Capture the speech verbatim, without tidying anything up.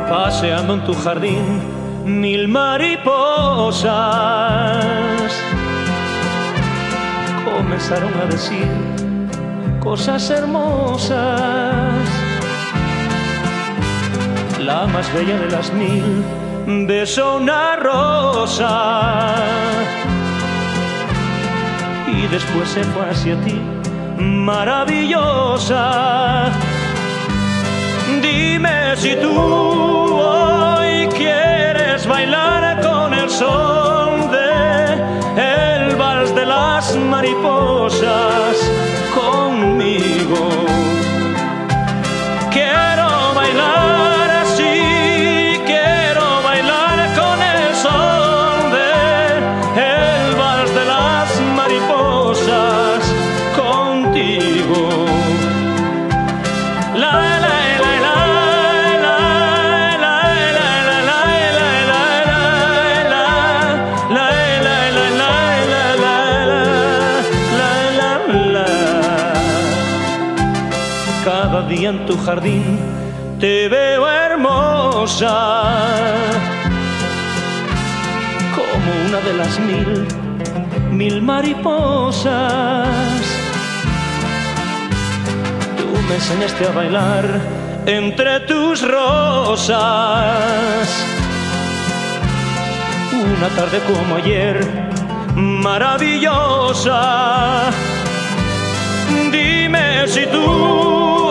paseando en tu jardín mil mariposas comenzaron a decir cosas hermosas. La más bella de las mil besó una rosa y después se fue hacia ti, maravillosa. Dime si tú hoy quieres bailar con el son de el vals de las mariposas conmigo. Quiero bailar así, quiero bailar con el son de el vals de las mariposas contigo. La, la, cada día en tu jardín te veo hermosa, como una de las mil, mil mariposas. Tú me enseñaste a bailar entre tus rosas, una tarde como ayer, maravillosa. Dime si tú